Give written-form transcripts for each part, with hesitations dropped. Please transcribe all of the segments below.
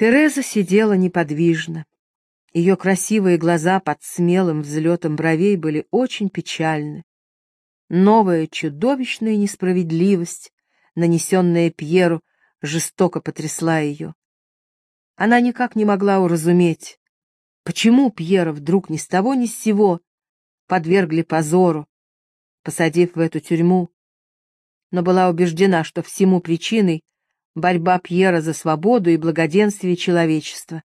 Тереза сидела неподвижно. Ее красивые глаза под смелым взлетом бровей были очень печальны. Новая чудовищная несправедливость, нанесенная Пьеру, жестоко потрясла ее. Она никак не могла уразуметь, почему Пьера вдруг ни с того ни с сего подвергли позору, посадив в эту тюрьму, но была убеждена, что всему причиной борьба Пьера за свободу и благоденствие человечества.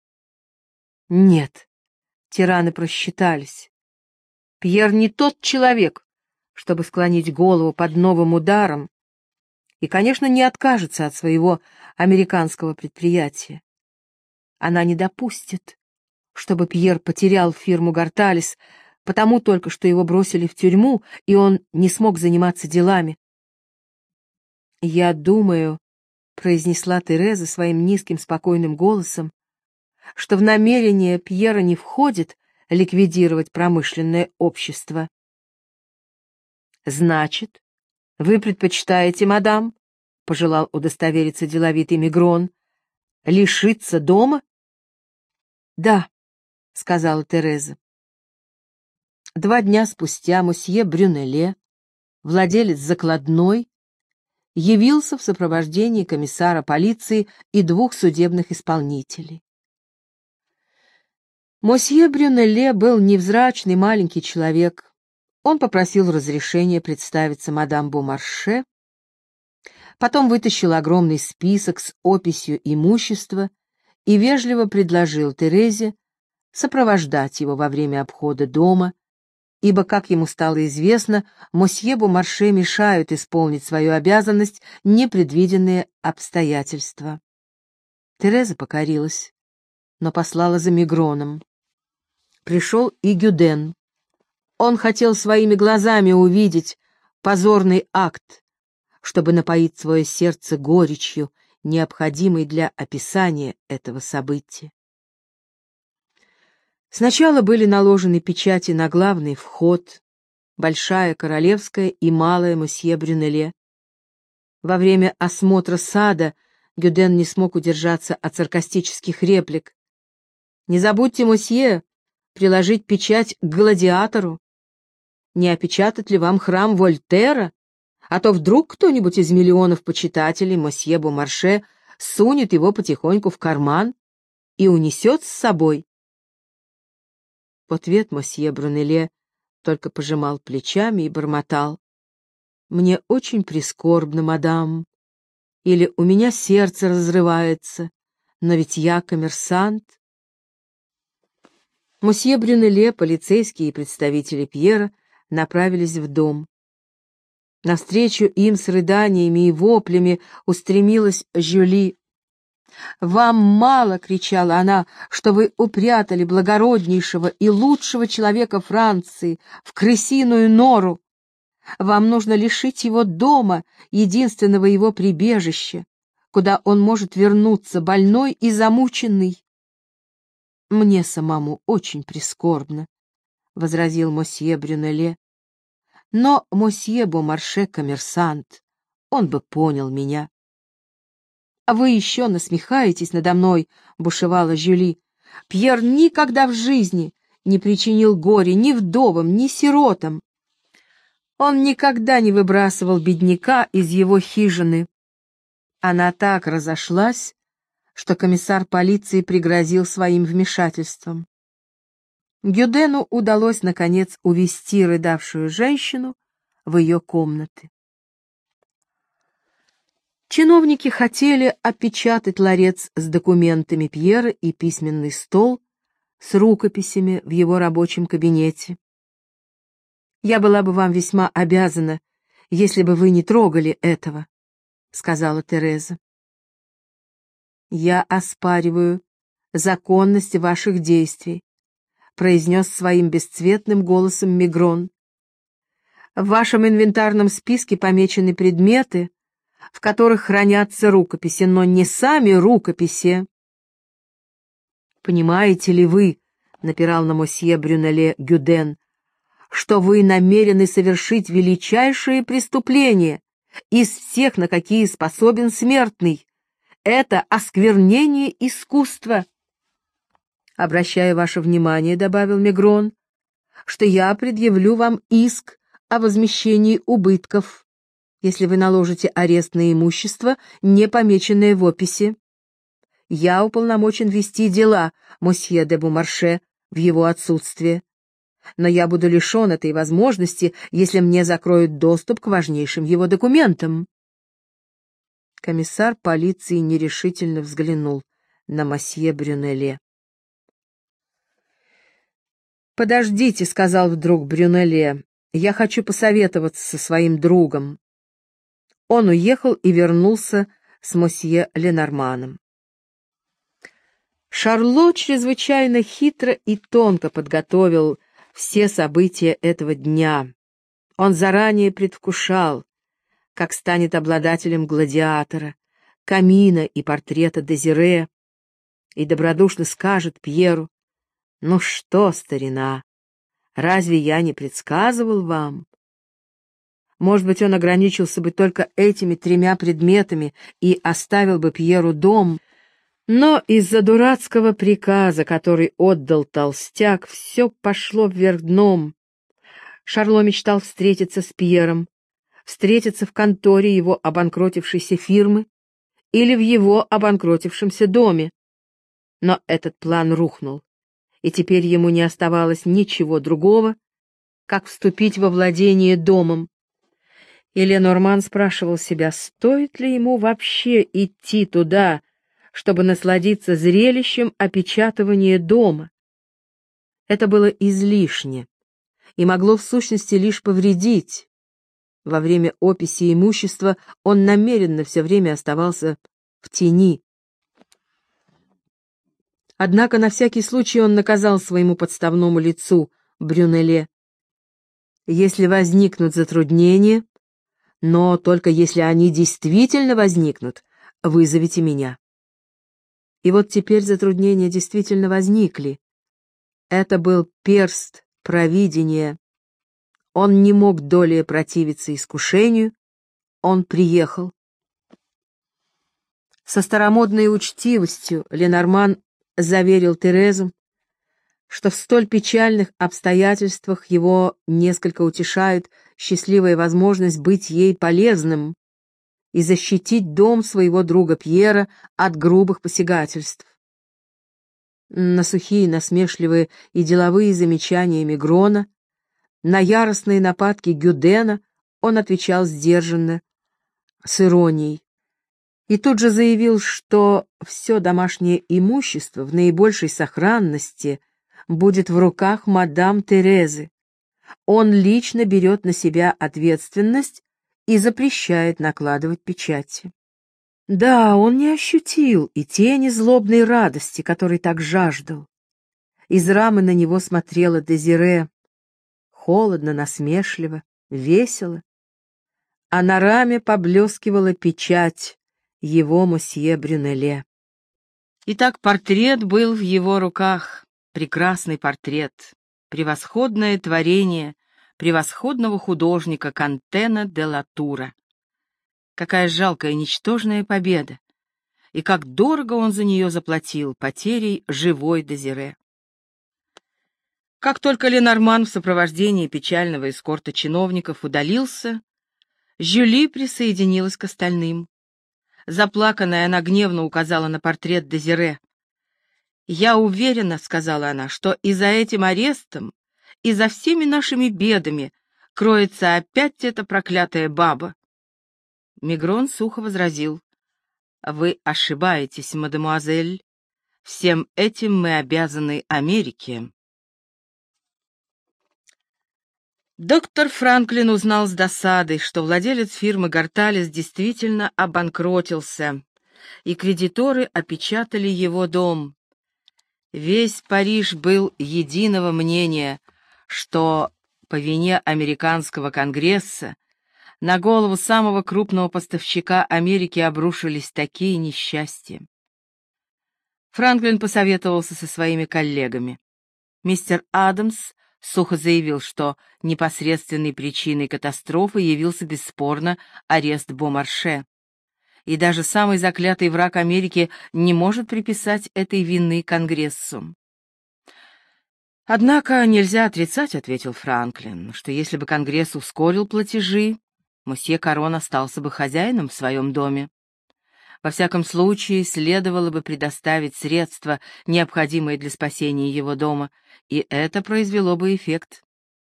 Нет, тираны просчитались. Пьер не тот человек, чтобы склонить голову под новым ударом, и, конечно, не откажется от своего американского предприятия. Она не допустит, чтобы Пьер потерял фирму Горталес, потому только что его бросили в тюрьму, и он не смог заниматься делами. «Я думаю», — произнесла Тереза своим низким спокойным голосом, что в намерение Пьера не входит ликвидировать промышленное общество. «Значит, вы предпочитаете, мадам, — пожелал удостовериться деловитый Мигрон, — лишиться дома?» «Да», — сказала Тереза. 2 дня спустя мосье Брюнеле, владелец закладной, явился в сопровождении комиссара полиции и 2 судебных исполнителей. Мосье Брюнеле был невзрачный маленький человек. Он попросил разрешения представиться мадам Бомарше, потом вытащил огромный список с описью имущества и вежливо предложил Терезе сопровождать его во время обхода дома, ибо, как ему стало известно, мосье Бомарше мешают исполнить свою обязанность непредвиденные обстоятельства. Тереза покорилась, но послала за Мигроном. Пришел и Гюден. Он хотел своими глазами увидеть позорный акт, чтобы напоить свое сердце горечью, необходимой для описания этого события. Сначала были наложены печати на главный вход, большая королевская и малая мосье Брюнеле. Во время осмотра сада Гюден не смог удержаться от саркастических реплик. «Не забудьте, мосье, приложить печать к гладиатору. Не опечатать ли вам храм Вольтера? А то вдруг кто-нибудь из миллионов почитателей мосье Бомарше сунет его потихоньку в карман и унесет с собой». В ответ мосье Брюнеле только пожимал плечами и бормотал: «Мне очень прискорбно, мадам», или «У меня сердце разрывается, но ведь я коммерсант». Мосье Брюнеле, полицейские и представители Пьера направились в дом. Навстречу им с рыданиями и воплями устремилась Жюли. «Вам мало, — кричала она, — что вы упрятали благороднейшего и лучшего человека Франции в крысиную нору. Вам нужно лишить его дома, единственного его прибежища, куда он может вернуться больной и замученный». «Мне самому очень прискорбно, — возразил мосье Брюнеле, — но мосье Бомарше коммерсант, он бы понял меня». «А вы еще насмехаетесь надо мной, — бушевала Жюли. — Пьер никогда в жизни не причинил горя ни вдовам, ни сиротам. Он никогда не выбрасывал бедняка из его хижины». Она так разошлась, что комиссар полиции пригрозил своим вмешательством. Гюдену удалось, наконец, увести рыдавшую женщину в ее комнаты. Чиновники хотели опечатать ларец с документами Пьера и письменный стол с рукописями в его рабочем кабинете. «Я была бы вам весьма обязана, если бы вы не трогали этого», — сказала Тереза. «Я оспариваю законность ваших действий», — произнес своим бесцветным голосом Мигрон. «В вашем инвентарном списке помечены предметы, в которых хранятся рукописи, но не сами рукописи». «Понимаете ли вы, — напирал на мосье Брюнеле Гюден, — что вы намерены совершить величайшее преступление из всех, на какие способен смертный, это осквернение искусства. Обращаю ваше внимание, — добавил Мегрон, — что я предъявлю вам иск о возмещении убытков, если вы наложите арест на имущество, не помеченное в описи. Я уполномочен вести дела мосье де Бомарше в его отсутствие, но я буду лишен этой возможности, если мне закроют доступ к важнейшим его документам. Комиссар полиции нерешительно взглянул на мосье Брюнелле. «Подождите», — сказал вдруг Брюнелле, — «я хочу посоветоваться со своим другом». Он уехал и вернулся с мосье Ленорманом. Шарло чрезвычайно хитро и тонко подготовил все события этого дня. Он заранее предвкушал, как станет обладателем гладиатора, камина и портрета Дезире, и добродушно скажет Пьеру: «Ну что, старина, разве я не предсказывал вам?» Может быть, он ограничился бы только этими 3 предметами и оставил бы Пьеру дом, но из-за дурацкого приказа, который отдал толстяк, все пошло вверх дном. Шарло мечтал встретиться с Пьером, встретиться в конторе его обанкротившейся фирмы или в его обанкротившемся доме. Но этот план рухнул, и теперь ему не оставалось ничего другого, как вступить во владение домом. И Ленорман спрашивал себя, стоит ли ему вообще идти туда, чтобы насладиться зрелищем опечатывания дома. Это было излишне и могло в сущности лишь повредить. Во время описи имущества он намеренно все время оставался в тени. Однако на всякий случай он наказал своему подставному лицу Брюнелле: «Если возникнут затруднения, но только если они действительно возникнут, вызовите меня». И вот теперь затруднения действительно возникли. Это был перст провидения. Он не мог долее противиться искушению. Он приехал. Со старомодной учтивостью Ленорман заверил Терезу, что в столь печальных обстоятельствах его несколько утешает счастливая возможность быть ей полезным и защитить дом своего друга Пьера от грубых посягательств. На сухие, насмешливые и деловые замечания Мегрона, на яростные нападки Гюдена он отвечал сдержанно, с иронией, и тут же заявил, что все домашнее имущество в наибольшей сохранности будет в руках мадам Терезы. Он лично берет на себя ответственность и запрещает накладывать печати. Да, он не ощутил и тени злобной радости, которой так жаждал. Из рамы на него смотрела Дезире, холодно, насмешливо, весело, а на раме поблескивала печать его мосье Брюнелле. Итак, портрет был в его руках, прекрасный портрет, превосходное творение превосходного художника Кантена де ла Тура. Какая жалкая, ничтожная победа! И как дорого он за нее заплатил потерей живой Дезире. Как только Ленорман в сопровождении печального эскорта чиновников удалился, Жюли присоединилась к остальным. Заплаканная, она гневно указала на портрет Дезире. «Я уверена, — сказала она, — что и за этим арестом, и за всеми нашими бедами кроется опять эта проклятая баба». Мегрон сухо возразил: «Вы ошибаетесь, мадемуазель. Всем этим мы обязаны Америке». Доктор Франклин узнал с досадой, что владелец фирмы Горталес действительно обанкротился, и кредиторы опечатали его дом. Весь Париж был единого мнения, что по вине американского конгресса на голову самого крупного поставщика Америки обрушились такие несчастья. Франклин посоветовался со своими коллегами. Мистер Адамс сухо заявил, что непосредственной причиной катастрофы явился бесспорно арест Бомарше. и даже самый заклятый враг Америки не может приписать этой вины Конгрессу. «Однако нельзя отрицать, — ответил Франклин, — что если бы Конгресс ускорил платежи, мосье Карон остался бы хозяином в своем доме. Во всяком случае, следовало бы предоставить средства, необходимые для спасения его дома, и это произвело бы эффект».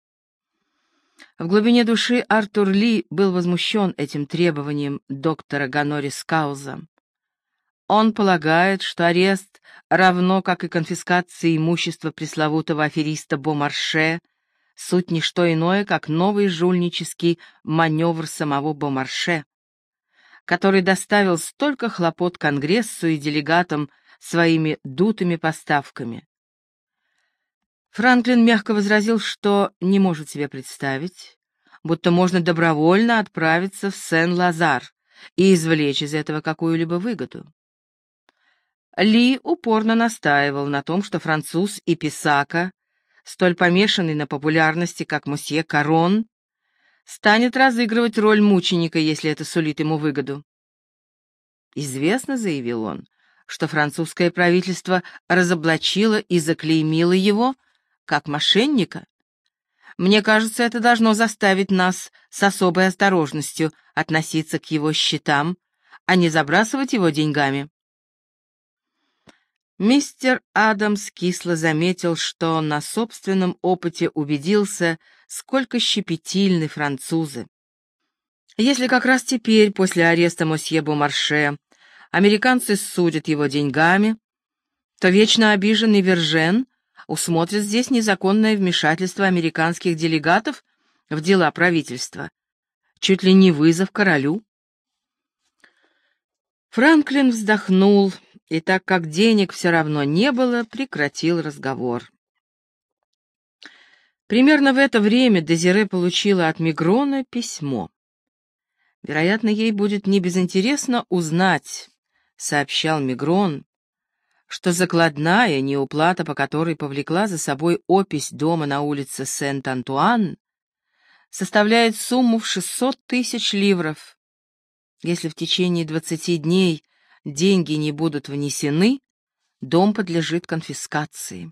В глубине души Артур Ли был возмущен этим требованием доктора Ганори Скауза. Он полагает, что арест, равно как и конфискация имущества пресловутого афериста Бомарше, суть не что иное, как новый жульнический маневр самого Бомарше, который доставил столько хлопот Конгрессу и делегатам своими дутыми поставками. Франклин мягко возразил, что не может себе представить, будто можно добровольно отправиться в Сен-Лазар и извлечь из этого какую-либо выгоду. Ли упорно настаивал на том, что француз и писака, столь помешанный на популярности, как мосье Карон, станет разыгрывать роль мученика, если это сулит ему выгоду. «Известно, — заявил он, — что французское правительство разоблачило и заклеймило его как мошенника. Мне кажется, это должно заставить нас с особой осторожностью относиться к его счетам, а не забрасывать его деньгами». Мистер Адамс кисло заметил, что на собственном опыте убедился, сколько щепетильны французы. Если как раз теперь, после ареста мосье Бомарше, американцы судят его деньгами, то вечно обиженный Вержен усмотрит здесь незаконное вмешательство американских делегатов в дела правительства, чуть ли не вызов королю. Франклин вздохнул и, так как денег все равно не было, прекратил разговор. Примерно в это время Дезире получила от Мигрона письмо. «Вероятно, ей будет небезынтересно узнать, — сообщал Мигрон, — что закладная неуплата, по которой повлекла за собой опись дома на улице Сент-Антуан, составляет сумму в 600 тысяч ливров. Если в течение 20 дней деньги не будут внесены, дом подлежит конфискации».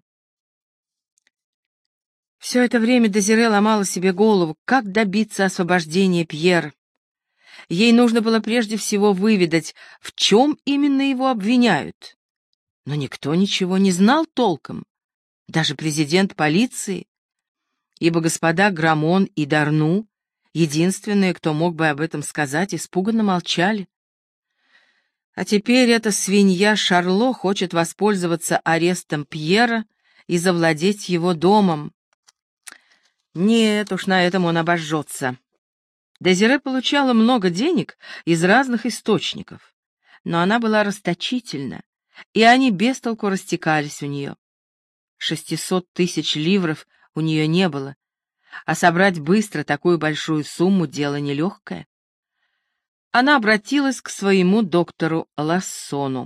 Все это время Дезире ломала себе голову, как добиться освобождения Пьера. Ей нужно было прежде всего выведать, в чем именно его обвиняют. Но никто ничего не знал толком, даже президент полиции, ибо господа Грамон и Дарну, единственные, кто мог бы об этом сказать, испуганно молчали. А теперь эта свинья Шарло хочет воспользоваться арестом Пьера и завладеть его домом. Нет уж, на этом он обожжется. Дезире получала много денег из разных источников, но она была расточительна, и они без толку растекались у нее. 600 тысяч ливров у нее не было, а собрать быстро такую большую сумму — дело нелегкое. Она обратилась к своему доктору Лассону.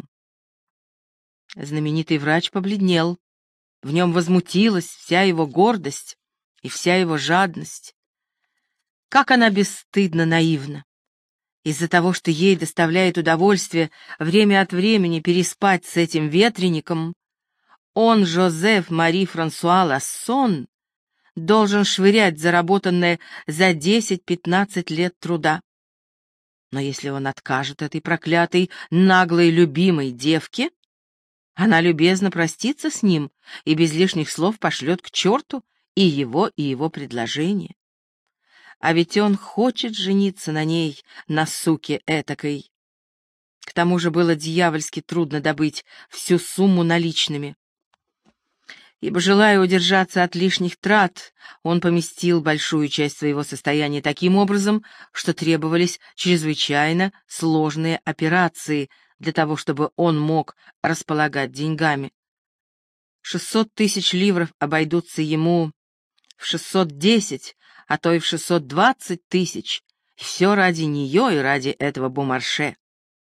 Знаменитый врач побледнел, в нем возмутилась вся его гордость и вся его жадность. Как она бесстыдно наивна! Из-за того, что ей доставляет удовольствие время от времени переспать с этим ветреником, он, Жозеф Мари Франсуа Лассон, должен швырять заработанное за 10-15 лет труда. Но если он откажет этой проклятой, наглой, любимой девке, она любезно простится с ним и без лишних слов пошлет к черту и его предложение. А ведь он хочет жениться на ней, на суке этакой. К тому же было дьявольски трудно добыть всю сумму наличными. Ибо, желая удержаться от лишних трат, он поместил большую часть своего состояния таким образом, что требовались чрезвычайно сложные операции для того, чтобы он мог располагать деньгами. 600 тысяч ливров обойдутся ему в 610, а то и в 620 тысяч, и все ради нее и ради этого Бомарше.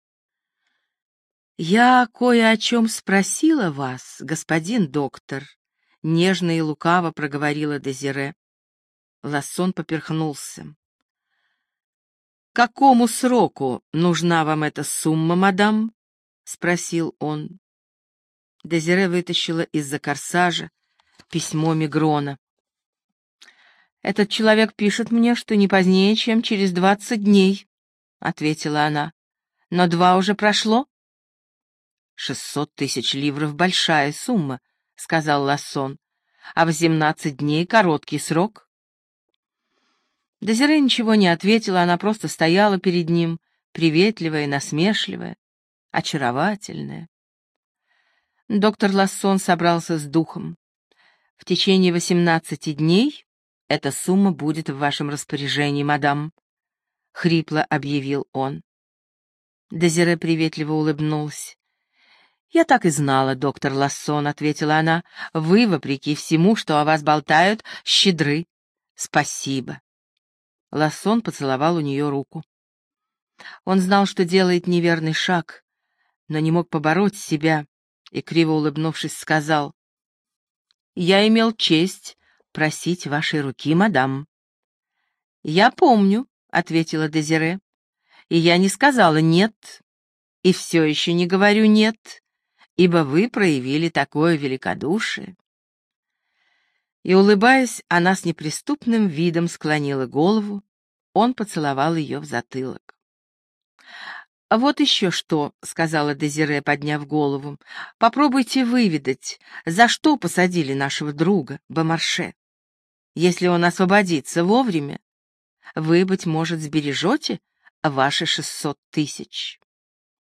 «Я кое о чем спросила вас, господин доктор», — нежно и лукаво проговорила Дезире. Лассон поперхнулся. какому сроку нужна вам эта сумма, мадам?» — спросил он. Дезире вытащила из-за корсажа письмо Мигрона. «Этот человек пишет мне, что не позднее, чем через 20 дней», — ответила она. «Но 2 уже прошло». 600 тысяч ливров — большая сумма», — сказал Лассон, «а 18 дней — короткий срок». Дезире ничего не ответила, она просто стояла перед ним, приветливая, насмешливая, очаровательная. Доктор Лассон собрался с духом. «В течение 18 дней эта сумма будет в вашем распоряжении, мадам», — хрипло объявил он. Дезире приветливо улыбнулась. «Я так и знала, доктор Лассон», — ответила она. «Вы, вопреки всему, что о вас болтают, щедры. Спасибо». Лассон поцеловал у нее руку. Он знал, что делает неверный шаг, но не мог побороть себя и, криво улыбнувшись, сказал: «Я имел честь просить вашей руки, мадам». «Я помню», — ответила Дезире, — «и я не сказала «нет», и все еще не говорю «нет», ибо вы проявили такое великодушие». И, улыбаясь, она с неприступным видом склонила голову, он поцеловал ее в затылок. «Вот еще что», — сказала Дезире, подняв голову, — «попробуйте выведать, за что посадили нашего друга Бомарше. Если он освободится вовремя, вы, быть может, сбережете ваши 600 тысяч».